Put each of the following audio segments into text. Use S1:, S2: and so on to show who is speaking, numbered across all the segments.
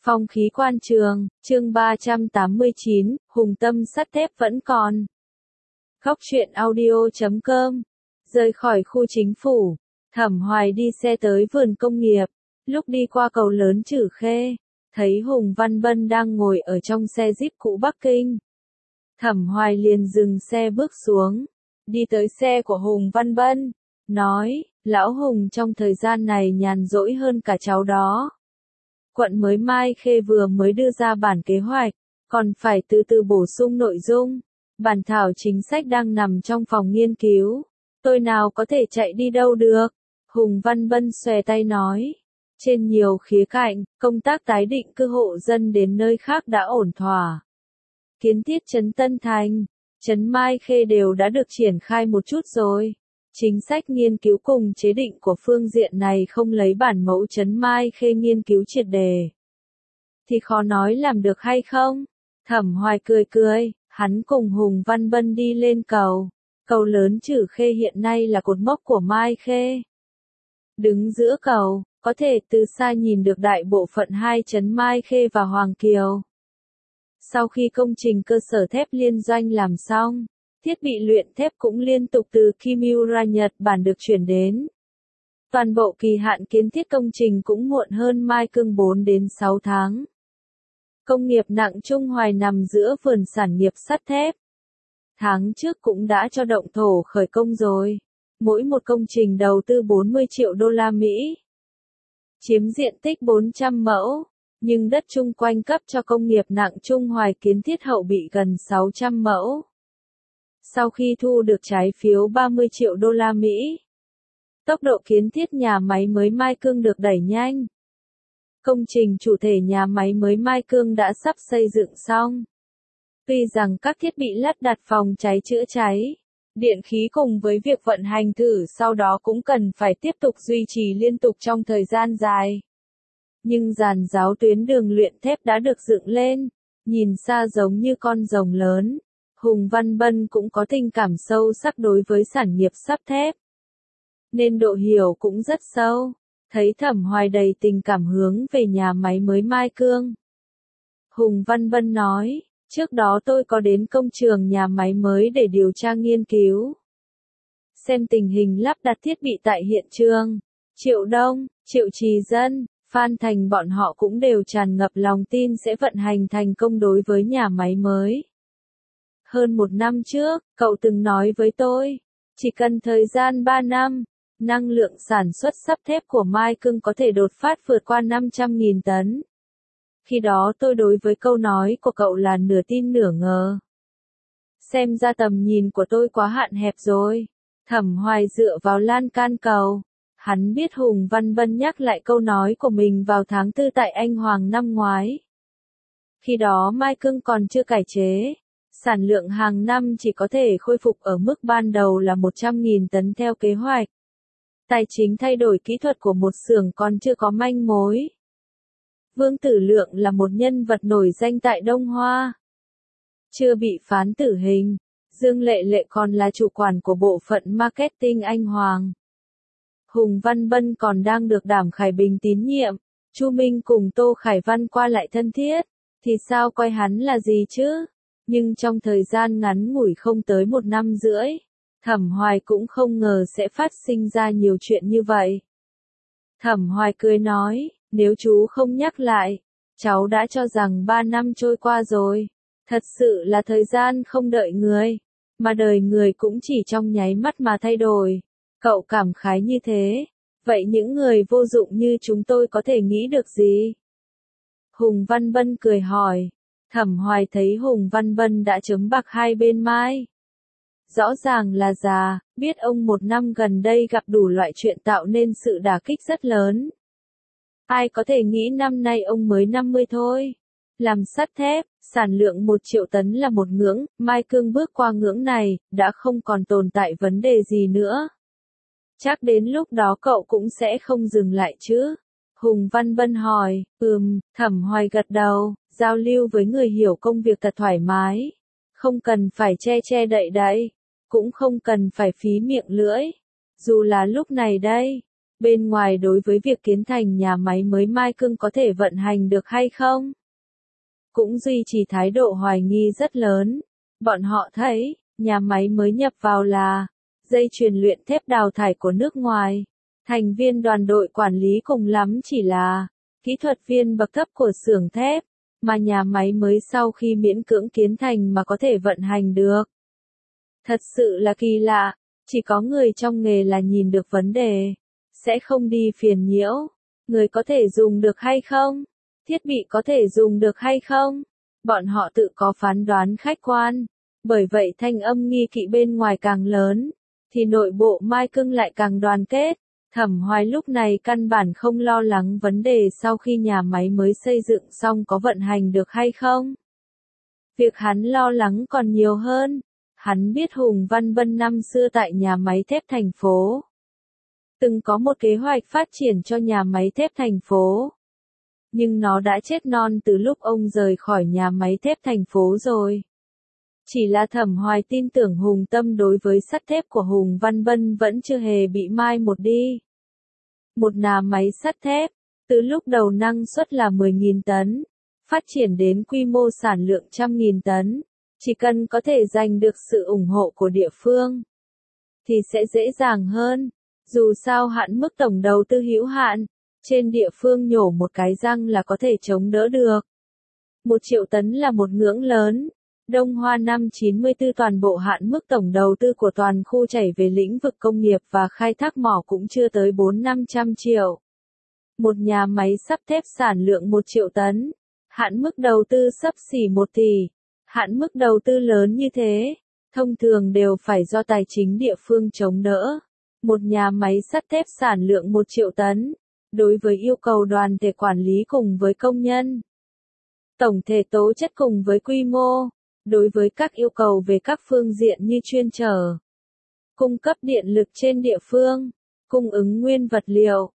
S1: Phong khí quan trường, chương 389, hùng tâm sắt thép vẫn còn. Góc truyện audio.com. Rời khỏi khu chính phủ, Thẩm Hoài đi xe tới vườn công nghiệp. Lúc đi qua cầu lớn Trử Khê, thấy Hùng Văn Bân đang ngồi ở trong xe Jeep cũ Bắc Kinh. Thẩm Hoài liền dừng xe bước xuống, đi tới xe của Hùng Văn Bân, nói, lão Hùng trong thời gian này nhàn rỗi hơn cả cháu đó. Quận mới Mai Khê vừa mới đưa ra bản kế hoạch, còn phải từ từ bổ sung nội dung. Bản thảo chính sách đang nằm trong phòng nghiên cứu. Tôi nào có thể chạy đi đâu được? Hùng Văn Bân xòe tay nói. Trên nhiều khía cạnh, công tác tái định cư hộ dân đến nơi khác đã ổn thỏa. Kiến thiết trấn Tân Thành, trấn Mai Khê đều đã được triển khai một chút rồi. Chính sách nghiên cứu cùng chế định của phương diện này không lấy bản mẫu trấn Mai Khê nghiên cứu triệt đề, thì khó nói làm được hay không? Thẩm Hoài cười cười, hắn cùng Hùng Văn Bân đi lên cầu. Cầu lớn Trử Khê hiện nay là cột mốc của Mai Khê. Đứng giữa cầu, có thể từ xa nhìn được đại bộ phận hai trấn Mai Khê và Hoàng Kiều. Sau khi công trình cơ sở thép liên doanh làm xong, thiết bị luyện thép cũng liên tục từ Kimura Nhật Bản được chuyển đến. Toàn bộ kỳ hạn kiến thiết công trình cũng muộn hơn Mai Cương 4 đến 6 tháng. Công nghiệp nặng Trung Hoài nằm giữa vườn sản nghiệp sắt thép. Tháng trước cũng đã cho động thổ khởi công rồi. Mỗi một công trình đầu tư 40 triệu đô la Mỹ. Chiếm diện tích 400 mẫu, nhưng đất chung quanh cấp cho công nghiệp nặng Trung Hoài kiến thiết hậu bị gần 600 mẫu. Sau khi thu được trái phiếu 30 triệu đô la Mỹ, tốc độ kiến thiết nhà máy mới Mai Cương được đẩy nhanh. Công trình chủ thể nhà máy mới Mai Cương đã sắp xây dựng xong. Tuy rằng các thiết bị lắp đặt phòng cháy chữa cháy, điện khí cùng với việc vận hành thử sau đó cũng cần phải tiếp tục duy trì liên tục trong thời gian dài. Nhưng giàn giáo tuyến đường luyện thép đã được dựng lên, nhìn xa giống như con rồng lớn. Hùng Văn Bân cũng có tình cảm sâu sắc đối với sản nghiệp sắt thép, nên độ hiểu cũng rất sâu. Thấy Thẩm Hoài đầy tình cảm hướng về nhà máy mới Mai Cương, Hùng Văn Bân nói, trước đó tôi có đến công trường nhà máy mới để điều tra nghiên cứu, xem tình hình lắp đặt thiết bị tại hiện trường. Triệu Đông, Triệu Trì Dân, Phan Thành bọn họ cũng đều tràn ngập lòng tin sẽ vận hành thành công đối với nhà máy mới. Hơn một năm trước, cậu từng nói với tôi, chỉ cần thời gian 3 năm, năng lượng sản xuất sắt thép của Mai Cương có thể đột phát vượt qua 500.000 tấn. Khi đó tôi đối với câu nói của cậu là nửa tin nửa ngờ. Xem ra tầm nhìn của tôi quá hạn hẹp rồi. Thẩm Hoài dựa vào lan can cầu. Hắn biết Hùng Văn Bân nhắc lại câu nói của mình vào tháng 4 tại Anh Hoàng năm ngoái. Khi đó Mai Cương còn chưa cải chế. Sản lượng hàng năm chỉ có thể khôi phục ở mức ban đầu là 100.000 tấn theo kế hoạch. Tài chính thay đổi kỹ thuật của một xưởng còn chưa có manh mối. Vương Tử Lượng là một nhân vật nổi danh tại Đông Hoa, chưa bị phán tử hình. Dương Lệ Lệ còn là chủ quản của bộ phận marketing Anh Hoàng. Hùng Văn Bân còn đang được Đàm Khải Bình tín nhiệm. Chu Minh cùng Tô Khải Văn qua lại thân thiết, thì sao coi hắn là gì chứ? Nhưng trong thời gian ngắn ngủi không tới 1 năm rưỡi, Thẩm Hoài cũng không ngờ sẽ phát sinh ra nhiều chuyện như vậy. Thẩm Hoài cười nói, nếu chú không nhắc lại, cháu đã cho rằng 3 năm trôi qua rồi. Thật sự là thời gian không đợi người, mà đời người cũng chỉ trong nháy mắt mà thay đổi. Cậu cảm khái như thế, vậy những người vô dụng như chúng tôi có thể nghĩ được gì? Hùng Văn Bân cười hỏi. Thẩm Hoài thấy Hùng Văn Bân đã chấm bạc hai bên mai. Rõ ràng là già, biết ông 1 năm gần đây gặp đủ loại chuyện tạo nên sự đả kích rất lớn. Ai có thể nghĩ năm nay ông mới 50 thôi. Làm sắt thép, sản lượng 1 triệu tấn là một ngưỡng, Mai Cương bước qua ngưỡng này, đã không còn tồn tại vấn đề gì nữa. Chắc đến lúc đó cậu cũng sẽ không dừng lại chứ? Hùng Văn Bân hỏi. Thẩm Hoài gật đầu, giao lưu với người hiểu công việc thật thoải mái. Không cần phải che đậy đậy, cũng không cần phải phí miệng lưỡi. Dù là lúc này đây, Bên ngoài đối với việc kiến thành nhà máy mới Mai Cương có thể vận hành được hay không, cũng duy trì thái độ hoài nghi rất lớn. Bọn họ thấy, nhà máy mới nhập vào là dây chuyền luyện thép đào thải của nước ngoài. Thành viên đoàn đội quản lý cùng lắm chỉ là kỹ thuật viên bậc thấp của xưởng thép, mà nhà máy mới sau khi miễn cưỡng kiến thành mà có thể vận hành được. Thật sự là kỳ lạ, chỉ có người trong nghề là nhìn được vấn đề, sẽ không đi phiền nhiễu. Người có thể dùng được hay không? Thiết bị có thể dùng được hay không? Bọn họ tự có phán đoán khách quan. Bởi vậy thanh âm nghi kỵ bên ngoài càng lớn, thì nội bộ Mai Cương lại càng đoàn kết. Thẩm Hoài lúc này căn bản không lo lắng vấn đề sau khi nhà máy mới xây dựng xong có vận hành được hay không. Việc hắn lo lắng còn nhiều hơn. Hắn biết Hùng Văn Bân năm xưa tại nhà máy thép thành phố từng có một kế hoạch phát triển cho nhà máy thép thành phố. Nhưng nó đã chết non từ lúc ông rời khỏi nhà máy thép thành phố rồi. Chỉ là Thẩm Hoài tin tưởng Hùng Tâm đối với sắt thép của Hùng Văn Bân vẫn chưa hề bị mai một đi. Một nhà máy sắt thép, từ lúc đầu năng suất là 10.000 tấn, phát triển đến quy mô sản lượng 100.000 tấn, chỉ cần có thể giành được sự ủng hộ của địa phương, thì sẽ dễ dàng hơn. Dù sao hạn mức tổng đầu tư hữu hạn, trên địa phương nhổ một cái răng là có thể chống đỡ được. 1 triệu tấn là một ngưỡng lớn. Đông Hoa năm 94 toàn bộ hạn mức tổng đầu tư của toàn khu chảy về lĩnh vực công nghiệp và khai thác mỏ cũng chưa tới 400-500 triệu. Một nhà máy sắt thép sản lượng 1 triệu tấn, hạn mức đầu tư xấp xỉ 1 tỷ. Hạn mức đầu tư lớn như thế, thông thường đều phải do tài chính địa phương chống đỡ. Một nhà máy sắt thép sản lượng 1 triệu tấn, đối với yêu cầu đoàn thể quản lý cùng với công nhân, tổng thể tố chất cùng với quy mô, đối với các yêu cầu về các phương diện như chuyên trở, cung cấp điện lực trên địa phương, cung ứng nguyên vật liệu,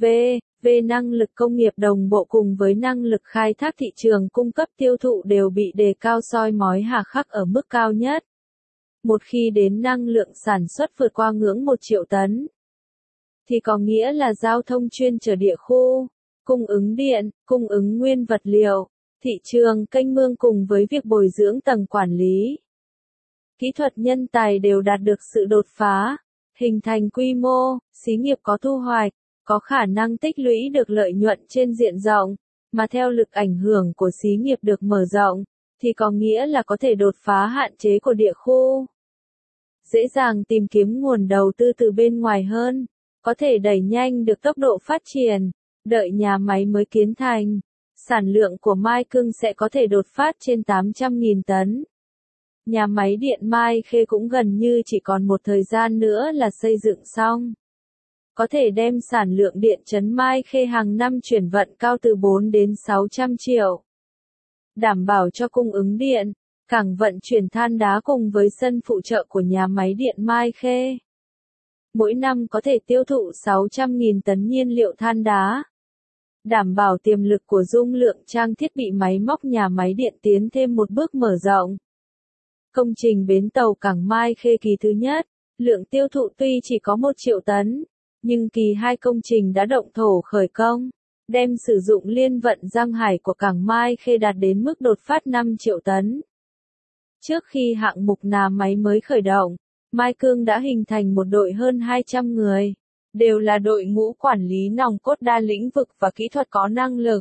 S1: về năng lực công nghiệp đồng bộ cùng với năng lực khai thác thị trường cung cấp tiêu thụ đều bị đề cao soi mói hà khắc ở mức cao nhất. Một khi đến năng lượng sản xuất vượt qua ngưỡng 1 triệu tấn, thì có nghĩa là giao thông chuyên trở địa khu, cung ứng điện, cung ứng nguyên vật liệu, thị trường kênh mương cùng với việc bồi dưỡng tầng quản lý. Kỹ thuật nhân tài đều đạt được sự đột phá, hình thành quy mô, xí nghiệp có thu hoạch, có khả năng tích lũy được lợi nhuận trên diện rộng, mà theo lực ảnh hưởng của xí nghiệp được mở rộng, thì có nghĩa là có thể đột phá hạn chế của địa khu. Dễ dàng tìm kiếm nguồn đầu tư từ bên ngoài hơn, có thể đẩy nhanh được tốc độ phát triển, đợi nhà máy mới kiến thành. Sản lượng của Mai Cương sẽ có thể đột phát trên 800.000 tấn. Nhà máy điện Mai Khê cũng gần như chỉ còn một thời gian nữa là xây dựng xong. Có thể đem sản lượng điện trấn Mai Khê hàng năm chuyển vận cao từ 4 đến 600 triệu. Đảm bảo cho cung ứng điện, cảng vận chuyển than đá cùng với sân phụ trợ của nhà máy điện Mai Khê. Mỗi năm có thể tiêu thụ 600.000 tấn nhiên liệu than đá. Đảm bảo tiềm lực của dung lượng trang thiết bị máy móc nhà máy điện tiến thêm một bước mở rộng. Công trình bến tàu cảng Mai Khê kỳ thứ nhất, lượng tiêu thụ tuy chỉ có 1 triệu tấn, nhưng kỳ 2 công trình đã động thổ khởi công, đem sử dụng liên vận giang hải của cảng Mai Khê đạt đến mức đột phát 5 triệu tấn. Trước khi hạng mục nhà máy mới khởi động, Mai Cương đã hình thành một đội hơn 200 người. Đều là đội ngũ quản lý nòng cốt đa lĩnh vực và kỹ thuật có năng lực.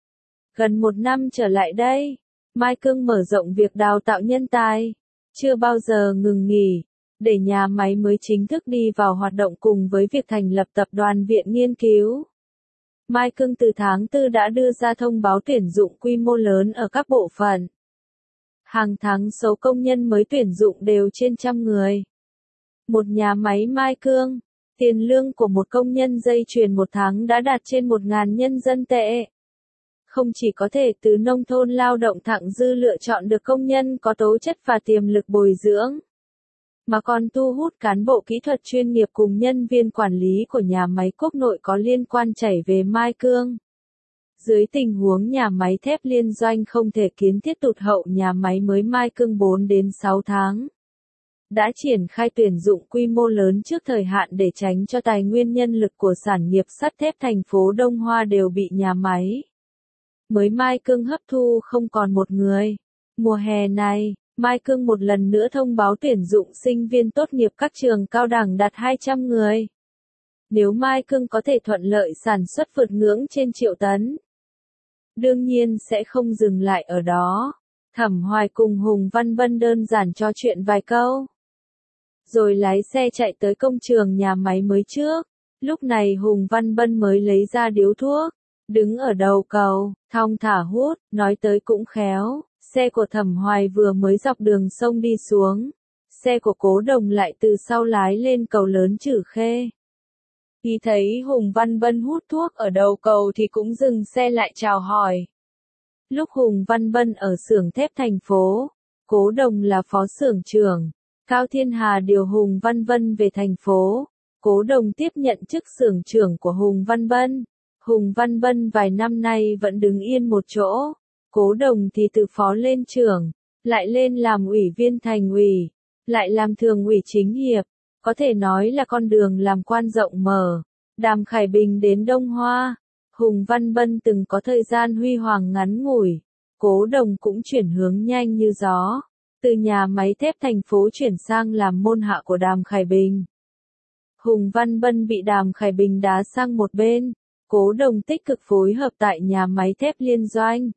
S1: Gần 1 năm trở lại đây, Mai Cương mở rộng việc đào tạo nhân tài, chưa bao giờ ngừng nghỉ, để nhà máy mới chính thức đi vào hoạt động cùng với việc thành lập tập đoàn viện nghiên cứu. Mai Cương từ tháng 4 đã đưa ra thông báo tuyển dụng quy mô lớn ở các bộ phận. Hàng tháng số công nhân mới tuyển dụng đều trên 100 người. Một nhà máy Mai Cương, tiền lương của một công nhân dây chuyền một tháng đã đạt trên 1.000 nhân dân tệ. Không chỉ có thể từ nông thôn lao động thặng dư lựa chọn được công nhân có tố chất và tiềm lực bồi dưỡng, mà còn thu hút cán bộ kỹ thuật chuyên nghiệp cùng nhân viên quản lý của nhà máy quốc nội có liên quan chảy về Mai Cương. Dưới tình huống nhà máy thép liên doanh không thể kiến thiết tụt hậu nhà máy mới Mai Cương 4 đến 6 tháng. đã triển khai tuyển dụng quy mô lớn trước thời hạn để tránh cho tài nguyên nhân lực của sản nghiệp sắt thép thành phố Đông Hoa đều bị nhà máy mới Mai Cương hấp thu không còn một người. Mùa hè này, Mai Cương một lần nữa thông báo tuyển dụng sinh viên tốt nghiệp các trường cao đẳng đạt 200 người. Nếu Mai Cương có thể thuận lợi sản xuất vượt ngưỡng trên triệu tấn, đương nhiên sẽ không dừng lại ở đó. Thẩm Hoài cùng Hùng Văn Bân đơn giản trò chuyện vài câu, rồi lái xe chạy tới công trường nhà máy mới trước. Lúc này Hùng Văn Bân mới lấy ra điếu thuốc, đứng ở đầu cầu, thong thả hút, nói tới cũng khéo. Xe của Thẩm Hoài vừa mới dọc đường sông đi xuống, xe của Cố Đồng lại từ sau lái lên cầu lớn Chử Khê. Khi thấy Hùng Văn Bân hút thuốc ở đầu cầu thì cũng dừng xe lại chào hỏi. Lúc Hùng Văn Bân ở xưởng thép thành phố, Cố Đồng là phó xưởng trưởng, Cao Thiên Hà điều Hùng Văn Bân về thành phố. Cố Đồng tiếp nhận chức xưởng trưởng của Hùng Văn Bân. Hùng Văn Bân vài năm nay vẫn đứng yên một chỗ. Cố Đồng thì từ phó lên trưởng, lại lên làm ủy viên thành ủy, lại làm thường ủy chính hiệp, có thể nói là con đường làm quan rộng mở. Đàm Khải Bình đến Đông Hoa, Hùng Văn Bân từng có thời gian huy hoàng ngắn ngủi, Cố Đồng cũng chuyển hướng nhanh như gió, từ nhà máy thép thành phố chuyển sang làm môn hạ của Đàm Khải Bình. Hùng Văn Bân bị Đàm Khải Bình đá sang một bên, Cố Đồng tích cực phối hợp tại nhà máy thép liên doanh.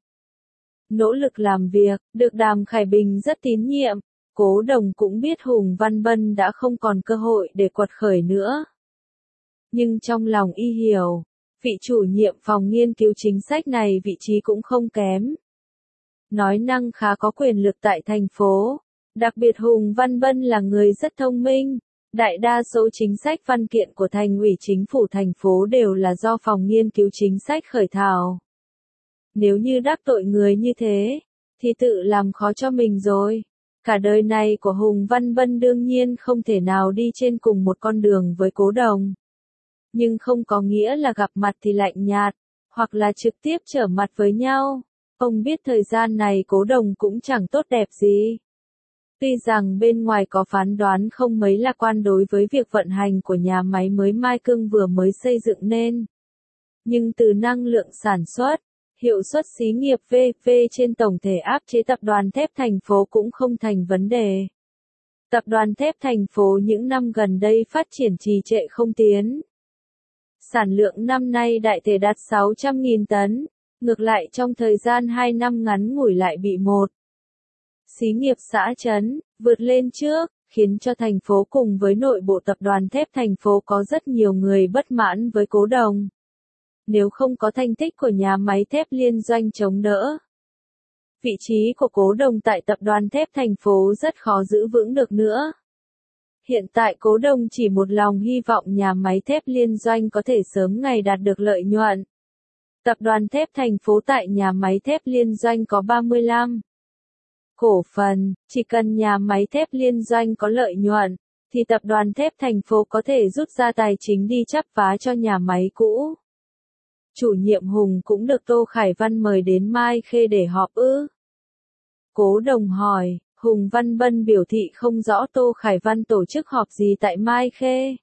S1: Nỗ lực làm việc, được Đàm Khải Bình rất tín nhiệm. Cố Đồng cũng biết Hùng Văn Bân đã không còn cơ hội để quật khởi nữa. Nhưng trong lòng y hiểu, vị chủ nhiệm phòng nghiên cứu chính sách này vị trí cũng không kém. Nói năng khá có quyền lực tại thành phố. Đặc biệt Hùng Văn Bân là người rất thông minh. Đại đa số chính sách văn kiện của thành ủy chính phủ thành phố đều là do phòng nghiên cứu chính sách khởi thảo. Nếu như đắc tội người như thế, thì tự làm khó cho mình rồi. Cả đời này của Hùng Văn Bân đương nhiên không thể nào đi trên cùng một con đường với Cố Đồng. Nhưng không có nghĩa là gặp mặt thì lạnh nhạt, hoặc là trực tiếp trở mặt với nhau. Ông biết thời gian này Cố Đồng cũng chẳng tốt đẹp gì. Tuy rằng bên ngoài có phán đoán không mấy lạc quan đối với việc vận hành của nhà máy mới Mai Cương vừa mới xây dựng nên. Nhưng từ năng lượng sản xuất, hiệu suất xí nghiệp VV trên tổng thể áp chế tập đoàn thép thành phố cũng không thành vấn đề. Tập đoàn thép thành phố những năm gần đây phát triển trì trệ không tiến. Sản lượng năm nay đại thể đạt 600.000 tấn, ngược lại trong thời gian 2 năm ngắn ngủi lại bị một xí nghiệp xã trấn vượt lên trước, khiến cho thành phố cùng với nội bộ tập đoàn thép thành phố có rất nhiều người bất mãn với Cố Đồng. Nếu không có thành tích của nhà máy thép liên doanh chống đỡ, vị trí của Cố Đồng tại tập đoàn thép thành phố rất khó giữ vững được nữa. Hiện tại Cố Đồng chỉ một lòng hy vọng nhà máy thép liên doanh có thể sớm ngày đạt được lợi nhuận. Tập đoàn thép thành phố tại nhà máy thép liên doanh có 35 cổ phần, chỉ cần nhà máy thép liên doanh có lợi nhuận, thì tập đoàn thép thành phố có thể rút ra tài chính đi chắp vá cho nhà máy cũ. Chủ nhiệm Hùng cũng được Tô Khải Văn mời đến Mai Khê để họp ư? Cố Đồng hỏi. Hùng Văn Bân biểu thị không rõ Tô Khải Văn tổ chức họp gì tại Mai Khê.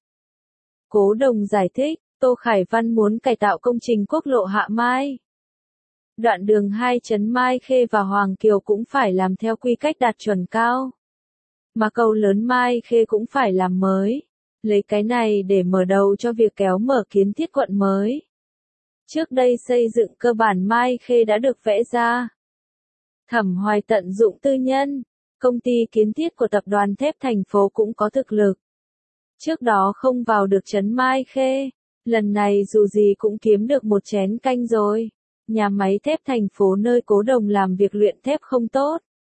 S1: Cố Đồng giải thích, Tô Khải Văn muốn cải tạo công trình quốc lộ Hạ Mai. Đoạn đường 2 trấn Mai Khê và Hoàng Kiều cũng phải làm theo quy cách đạt chuẩn cao. Mà cầu lớn Mai Khê cũng phải làm mới. Lấy cái này để mở đầu cho việc kéo mở kiến thiết quận mới. Trước đây xây dựng cơ bản Mai Khê đã được vẽ ra. Thẩm Hoài tận dụng tư nhân. Công ty kiến thiết của tập đoàn thép thành phố cũng có thực lực. Trước đó không vào được trấn Mai Khê. Lần này dù gì cũng kiếm được một chén canh rồi. Nhà máy thép thành phố nơi Cố Đồng làm việc luyện thép không tốt.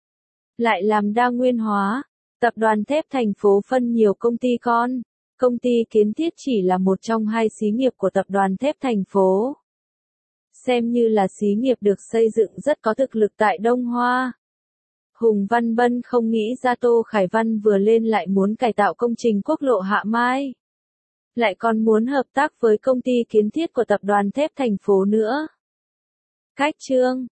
S1: Lại làm đa nguyên hóa. Tập đoàn thép thành phố phân nhiều công ty con. Công ty kiến thiết chỉ là một trong 2 xí nghiệp của tập đoàn thép thành phố. Xem như là xí nghiệp được xây dựng rất có thực lực tại Đông Hoa. Hùng Văn Bân không nghĩ ra Tô Khải Văn vừa lên lại muốn cải tạo công trình quốc lộ Hạ Mai. Lại còn muốn hợp tác với công ty kiến thiết của tập đoàn thép thành phố nữa. Cách chương